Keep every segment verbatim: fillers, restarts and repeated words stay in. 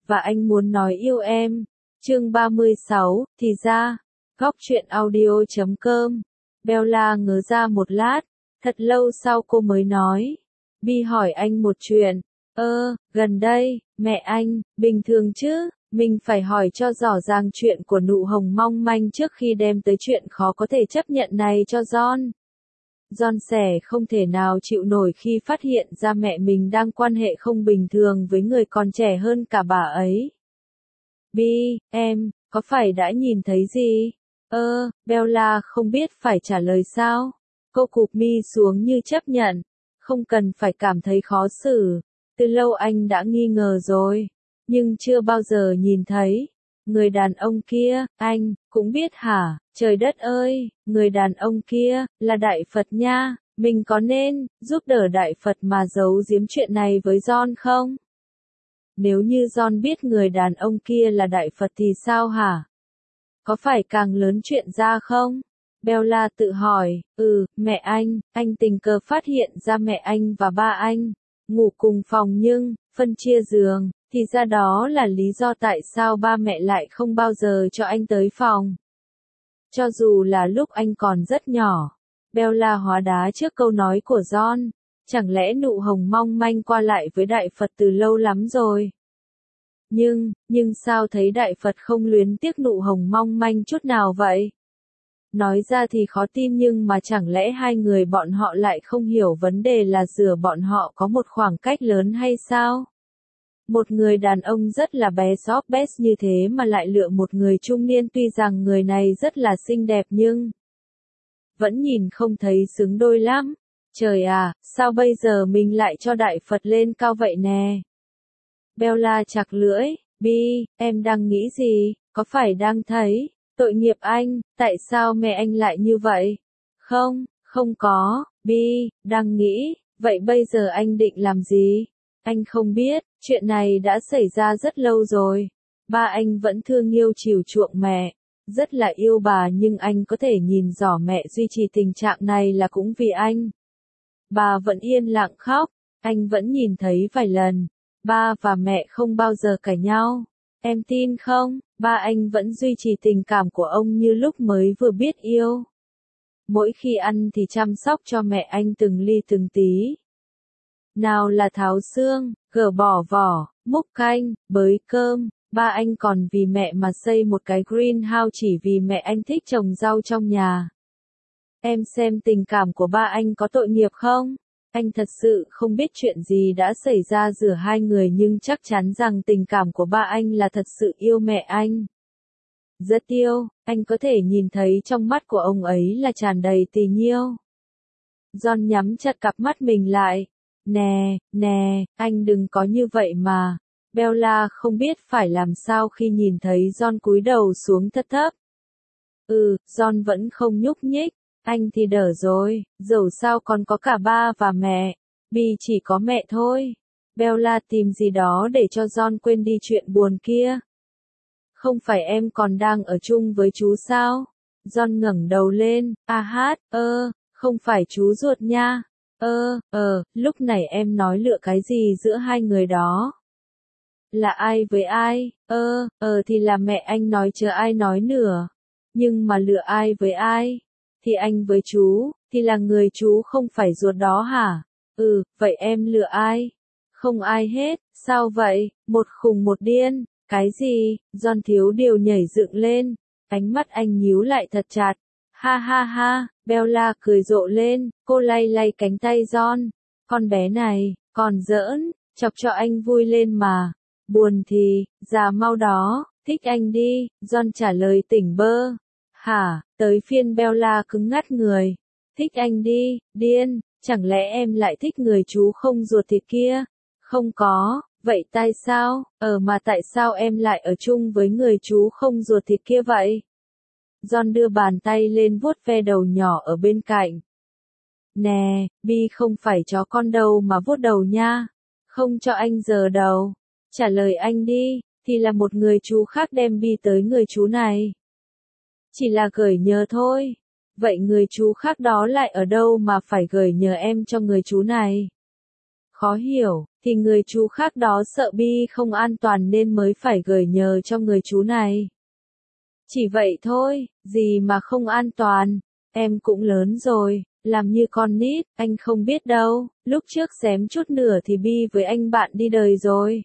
và anh muốn nói yêu em. Chương ba mươi sáu, thì ra, góc truyện audio chấm com. Bella ngớ ra một lát, thật lâu sau cô mới nói. Bi hỏi anh một chuyện. Ơ, gần đây, mẹ anh, bình thường chứ, mình phải hỏi cho rõ ràng chuyện của nụ hồng mong manh trước khi đem tới chuyện khó có thể chấp nhận này cho John. John sẻ không thể nào chịu nổi khi phát hiện ra mẹ mình đang quan hệ không bình thường với người còn trẻ hơn cả bà ấy. Bi, em, có phải đã nhìn thấy gì? Ơ, Bella không biết phải trả lời sao. Cô cụp mi xuống như chấp nhận. Không cần phải cảm thấy khó xử. Từ lâu anh đã nghi ngờ rồi. Nhưng chưa bao giờ nhìn thấy. Người đàn ông kia, anh, cũng biết hả? Trời đất ơi, người đàn ông kia, là Đại Phật nha. Mình có nên, giúp đỡ Đại Phật mà giấu giếm chuyện này với John không? Nếu như John biết người đàn ông kia là Đại Phật thì sao hả? Có phải càng lớn chuyện ra không? Bella tự hỏi, ừ, mẹ anh, anh tình cờ phát hiện ra mẹ anh và ba anh ngủ cùng phòng nhưng, phân chia giường, thì ra đó là lý do tại sao ba mẹ lại không bao giờ cho anh tới phòng. Cho dù là lúc anh còn rất nhỏ, Bella hóa đá trước câu nói của John, chẳng lẽ nụ hồng mong manh qua lại với Đại Phật từ lâu lắm rồi? Nhưng, nhưng sao thấy Đại Phật không luyến tiếc nụ hồng mong manh chút nào vậy? Nói ra thì khó tin nhưng mà chẳng lẽ hai người bọn họ lại không hiểu vấn đề là giữa bọn họ có một khoảng cách lớn hay sao? Một người đàn ông rất là bé xóp bét như thế mà lại lựa một người trung niên tuy rằng người này rất là xinh đẹp nhưng vẫn nhìn không thấy xứng đôi lắm. Trời à, sao bây giờ mình lại cho Đại Phật lên cao vậy nè? Bella chặt lưỡi, Bi, em đang nghĩ gì, có phải đang thấy, tội nghiệp anh, tại sao mẹ anh lại như vậy? Không, không có, Bi, đang nghĩ, vậy bây giờ anh định làm gì? Anh không biết, chuyện này đã xảy ra rất lâu rồi. Ba anh vẫn thương yêu chiều chuộng mẹ, rất là yêu bà nhưng anh có thể nhìn rõ mẹ duy trì tình trạng này là cũng vì anh. Bà vẫn yên lặng khóc, anh vẫn nhìn thấy vài lần. Ba và mẹ không bao giờ cãi nhau. Em tin không, ba anh vẫn duy trì tình cảm của ông như lúc mới vừa biết yêu. Mỗi khi ăn thì chăm sóc cho mẹ anh từng ly từng tí. Nào là tháo xương, gỡ bỏ vỏ, múc canh, bới cơm, ba anh còn vì mẹ mà xây một cái greenhouse chỉ vì mẹ anh thích trồng rau trong nhà. Em xem tình cảm của ba anh có tội nghiệp không? Anh thật sự không biết chuyện gì đã xảy ra giữa hai người nhưng chắc chắn rằng tình cảm của ba anh là thật sự yêu mẹ anh. Rất yêu, anh có thể nhìn thấy trong mắt của ông ấy là tràn đầy tình yêu. John nhắm chặt cặp mắt mình lại. Nè, nè, anh đừng có như vậy mà. Bella không biết phải làm sao khi nhìn thấy John cúi đầu xuống thấp thấp. Ừ, John vẫn không nhúc nhích. Anh thì đỡ rồi, dẫu sao còn có cả ba và mẹ. Bi chỉ có mẹ thôi. Bella tìm gì đó để cho John quên đi chuyện buồn kia. Không phải em còn đang ở chung với chú sao? John ngẩng đầu lên, a hát, ơ, không phải chú ruột nha. Ơ, ờ, lúc này em nói lựa cái gì giữa hai người đó? Là ai với ai? Ơ, ờ thì là mẹ anh nói chờ ai nói nữa. Nhưng mà lựa ai với ai? Thì anh với chú, thì là người chú không phải ruột đó hả? Ừ, vậy em lựa ai? Không ai hết, sao vậy? Một khùng một điên, cái gì? John thiếu điều nhảy dựng lên, ánh mắt anh nhíu lại thật chặt. Ha ha ha, Bella cười rộ lên, cô lay lay cánh tay John. Con bé này, còn giỡn, chọc cho anh vui lên mà. Buồn thì, già mau đó, thích anh đi, John trả lời tỉnh bơ. Hả, tới phiên Bella cứng ngắt người. Thích anh đi, điên, chẳng lẽ em lại thích người chú không ruột thịt kia? Không có, vậy tại sao, ờ mà tại sao em lại ở chung với người chú không ruột thịt kia vậy? John đưa bàn tay lên vuốt ve đầu nhỏ ở bên cạnh. Nè, Bi không phải chó con đâu mà vuốt đầu nha. Không cho anh giờ đầu. Trả lời anh đi, thì là một người chú khác đem Bi tới người chú này. Chỉ là gửi nhờ thôi. Vậy người chú khác đó lại ở đâu mà phải gửi nhờ em cho người chú này? khó hiểu, thì người chú khác đó sợ Bi không an toàn nên mới phải gửi nhờ cho người chú này. Chỉ vậy thôi, gì mà không an toàn, em cũng lớn rồi, làm như con nít, anh không biết đâu, lúc trước xém chút nữa thì Bi với anh bạn đi đời rồi.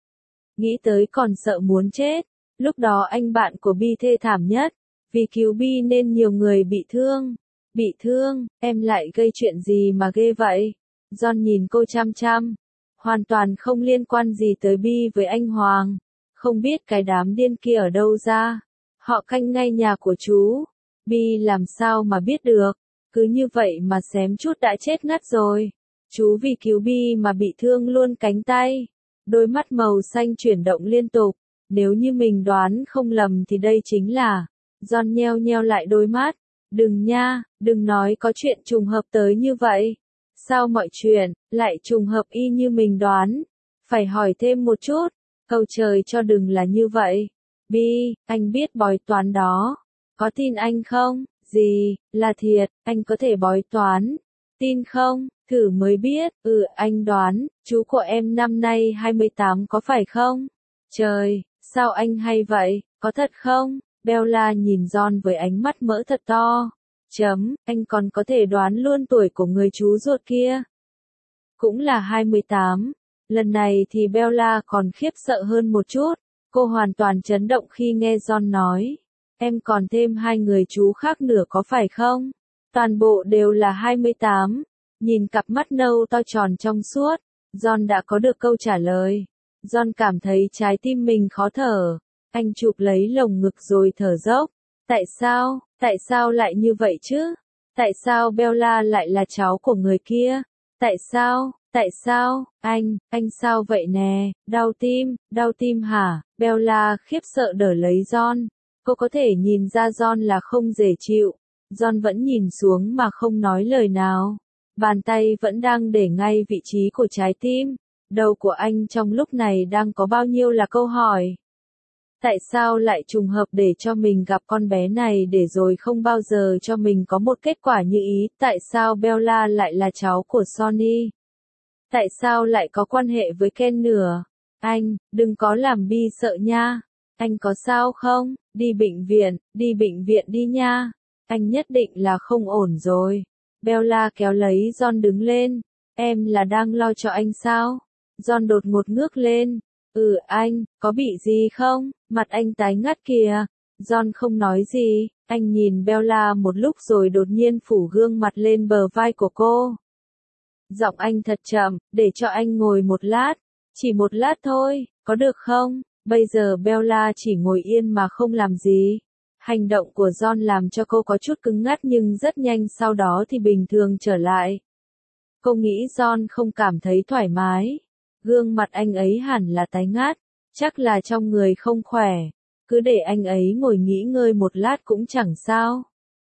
Nghĩ tới còn sợ muốn chết, lúc đó anh bạn của Bi thê thảm nhất, vì cứu Bi nên nhiều người bị thương. Bị thương, em lại gây chuyện gì mà ghê vậy? John nhìn cô chăm chăm, hoàn toàn không liên quan gì tới Bi với anh Hoàng, không biết cái đám điên kia ở đâu ra. Họ canh ngay nhà của chú, Bi làm sao mà biết được, cứ như vậy mà xém chút đã chết ngắt rồi. Chú vì cứu Bi mà bị thương luôn cánh tay, đôi mắt màu xanh chuyển động liên tục, nếu như mình đoán không lầm thì đây chính là... John nheo nheo lại đôi mắt, đừng nha, đừng nói có chuyện trùng hợp tới như vậy. Sao mọi chuyện lại trùng hợp y như mình đoán? Phải hỏi thêm một chút, cầu trời cho đừng là như vậy. Bi, anh biết bói toán đó. Có tin anh không? Gì, là thiệt, anh có thể bói toán. Tin không? Thử mới biết. Ừ, anh đoán, chú của em năm nay hai mươi tám có phải không? Trời, sao anh hay vậy? Có thật không? Bella nhìn John với ánh mắt mỡ thật to. Chấm, anh còn có thể đoán luôn tuổi của người chú ruột kia. Cũng là hai mươi tám. Lần này thì Bella còn khiếp sợ hơn một chút. Cô hoàn toàn chấn động khi nghe John nói. Em còn thêm hai người chú khác nữa có phải không? Toàn bộ đều là hai mươi tám. Nhìn cặp mắt nâu to tròn trong suốt, John đã có được câu trả lời. John cảm thấy trái tim mình khó thở. Anh chụp lấy lồng ngực rồi thở dốc. Tại sao, tại sao lại như vậy chứ? Tại sao Bella lại là cháu của người kia? Tại sao, tại sao, anh, anh sao vậy nè, đau tim, đau tim hả? Bella khiếp sợ đỡ lấy John. Cô có thể nhìn ra John là không dễ chịu. John vẫn nhìn xuống mà không nói lời nào. Bàn tay vẫn đang để ngay vị trí của trái tim. Đầu của anh trong lúc này đang có bao nhiêu là câu hỏi. Tại sao lại trùng hợp để cho mình gặp con bé này để rồi không bao giờ cho mình có một kết quả như ý? Tại sao Bella lại là cháu của Sonny? Tại sao lại có quan hệ với Ken nữa? Anh, đừng có làm Bi sợ nha. Anh có sao không? Đi bệnh viện, đi bệnh viện đi nha. Anh nhất định là không ổn rồi. Bella kéo lấy John đứng lên. Em là đang lo cho anh sao? John đột ngột ngước lên. Ừ anh, có bị gì không? Mặt anh tái ngắt kìa. John không nói gì, anh nhìn Bella một lúc rồi đột nhiên phủ gương mặt lên bờ vai của cô. Giọng anh thật chậm, để cho anh ngồi một lát. Chỉ một lát thôi, có được không? Bây giờ Bella chỉ ngồi yên mà không làm gì. Hành động của John làm cho cô có chút cứng ngắt nhưng rất nhanh sau đó thì bình thường trở lại. Cô nghĩ John không cảm thấy thoải mái. Gương mặt anh ấy hẳn là tái ngắt, chắc là trong người không khỏe. Cứ để anh ấy ngồi nghỉ ngơi một lát cũng chẳng sao.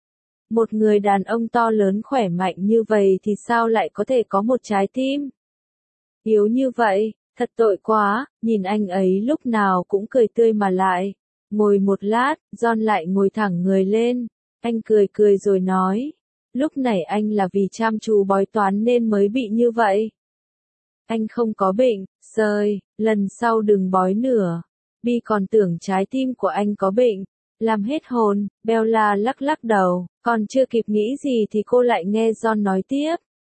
Một người đàn ông to lớn khỏe mạnh như vậy thì sao lại có thể có một trái tim yếu như vậy? Thật tội quá, nhìn anh ấy lúc nào cũng cười tươi mà lại. Ngồi một lát, John lại ngồi thẳng người lên. Anh cười cười rồi nói. Lúc này anh là vì chăm chú bói toán nên mới bị như vậy. Anh không có bệnh, sơi, lần sau đừng bói nữa. Bi còn tưởng trái tim của anh có bệnh. Làm hết hồn, Bella lắc lắc đầu, còn chưa kịp nghĩ gì thì cô lại nghe John nói tiếp.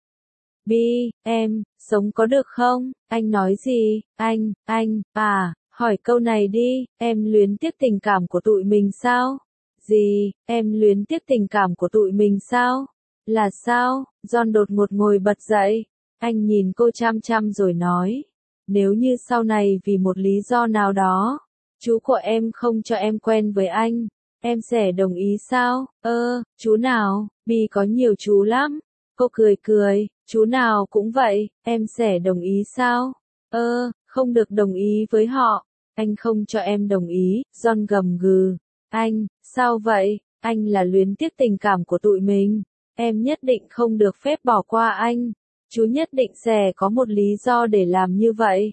Bi, em, sống có được không? Anh nói gì? Anh, anh, à, hỏi câu này đi, em luyến tiếc tình cảm của tụi mình sao? Gì, em luyến tiếc tình cảm của tụi mình sao? Là sao? John đột ngột ngồi bật dậy. Anh nhìn cô chăm chăm rồi nói. Nếu như sau này vì một lý do nào đó, chú của em không cho em quen với anh, em sẽ đồng ý sao? Ơ, chú nào? Bi có nhiều chú lắm. Cô cười cười, chú nào cũng vậy, em sẽ đồng ý sao? Ơ, không được đồng ý với họ. Anh không cho em đồng ý, John gầm gừ. Anh, sao vậy? Anh là luyến tiếc tình cảm của tụi mình. Em nhất định không được phép bỏ qua anh. Chú nhất định sẽ có một lý do để làm như vậy.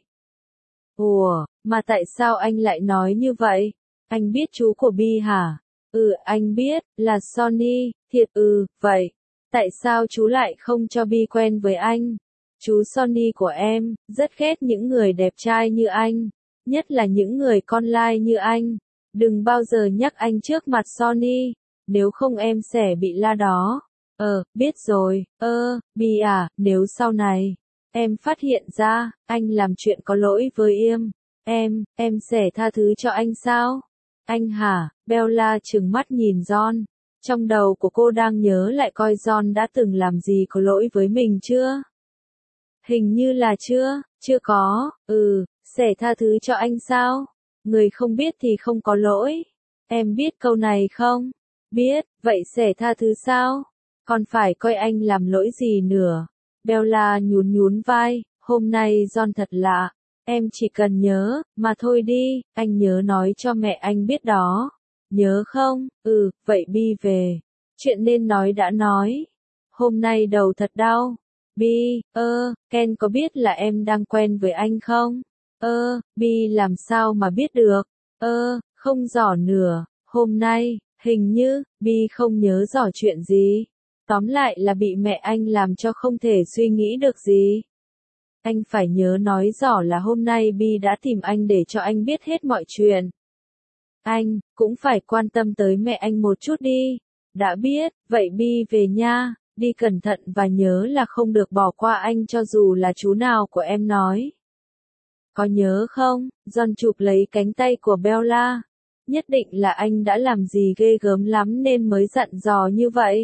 Ủa, mà tại sao anh lại nói như vậy? Anh biết chú của Bi hả? Ừ, anh biết, là Sonny, thiệt ừ, vậy. Tại sao chú lại không cho Bi quen với anh? Chú Sonny của em, rất ghét những người đẹp trai như anh. Nhất là những người con lai như anh. Đừng bao giờ nhắc anh trước mặt Sonny. Nếu không em sẽ bị la đó. Ờ, biết rồi. Ơ, Bi à, nếu sau này em phát hiện ra, anh làm chuyện có lỗi với em, em, em sẽ tha thứ cho anh sao? Anh hả? Bella trừng mắt nhìn John. Trong đầu của cô đang nhớ lại coi John đã từng làm gì có lỗi với mình chưa? Hình như là chưa, chưa có, ừ, sẽ tha thứ cho anh sao? Người không biết thì không có lỗi. Em biết câu này không? Biết, vậy sẽ tha thứ sao? Còn phải coi anh làm lỗi gì nữa? Bella nhún nhún vai, hôm nay John thật lạ. Em chỉ cần nhớ, mà thôi đi, anh nhớ nói cho mẹ anh biết đó. Nhớ không? Ừ, vậy Bi về. Chuyện nên nói đã nói. Hôm nay đầu thật đau. Bi, ơ, Ken có biết là em đang quen với anh không? Ơ, Bi làm sao mà biết được? Ơ, không rõ nữa. Hôm nay, hình như, Bi không nhớ rõ chuyện gì. Tóm lại là bị mẹ anh làm cho không thể suy nghĩ được gì. Anh phải nhớ nói rõ là hôm nay Bi đã tìm anh để cho anh biết hết mọi chuyện. Anh, cũng phải quan tâm tới mẹ anh một chút đi. Đã biết, vậy Bi về nha, đi cẩn thận và nhớ là không được bỏ qua anh cho dù là chú nào của em nói. Có nhớ không? John chụp lấy cánh tay của Bella. Nhất định là anh đã làm gì ghê gớm lắm nên mới dặn dò như vậy.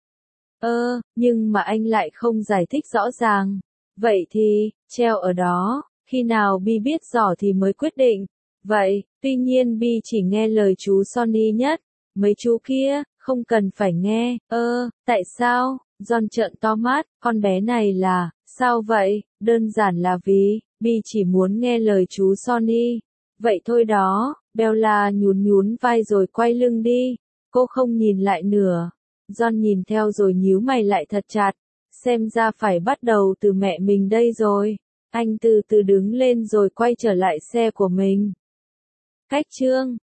Ơ, nhưng mà anh lại không giải thích rõ ràng. Vậy thì, treo ở đó, khi nào Bi biết rõ thì mới quyết định. Vậy, tuy nhiên Bi chỉ nghe lời chú Sonny nhất. Mấy chú kia, không cần phải nghe. Ơ, tại sao? John trợn to mắt, con bé này là, sao vậy? Đơn giản là vì, Bi chỉ muốn nghe lời chú Sonny. Vậy thôi đó, Bella nhún nhún vai rồi quay lưng đi. Cô không nhìn lại nữa. John nhìn theo rồi nhíu mày lại thật chặt. Xem ra phải bắt đầu từ mẹ mình đây rồi. Anh từ từ đứng lên rồi quay trở lại xe của mình. Cách chương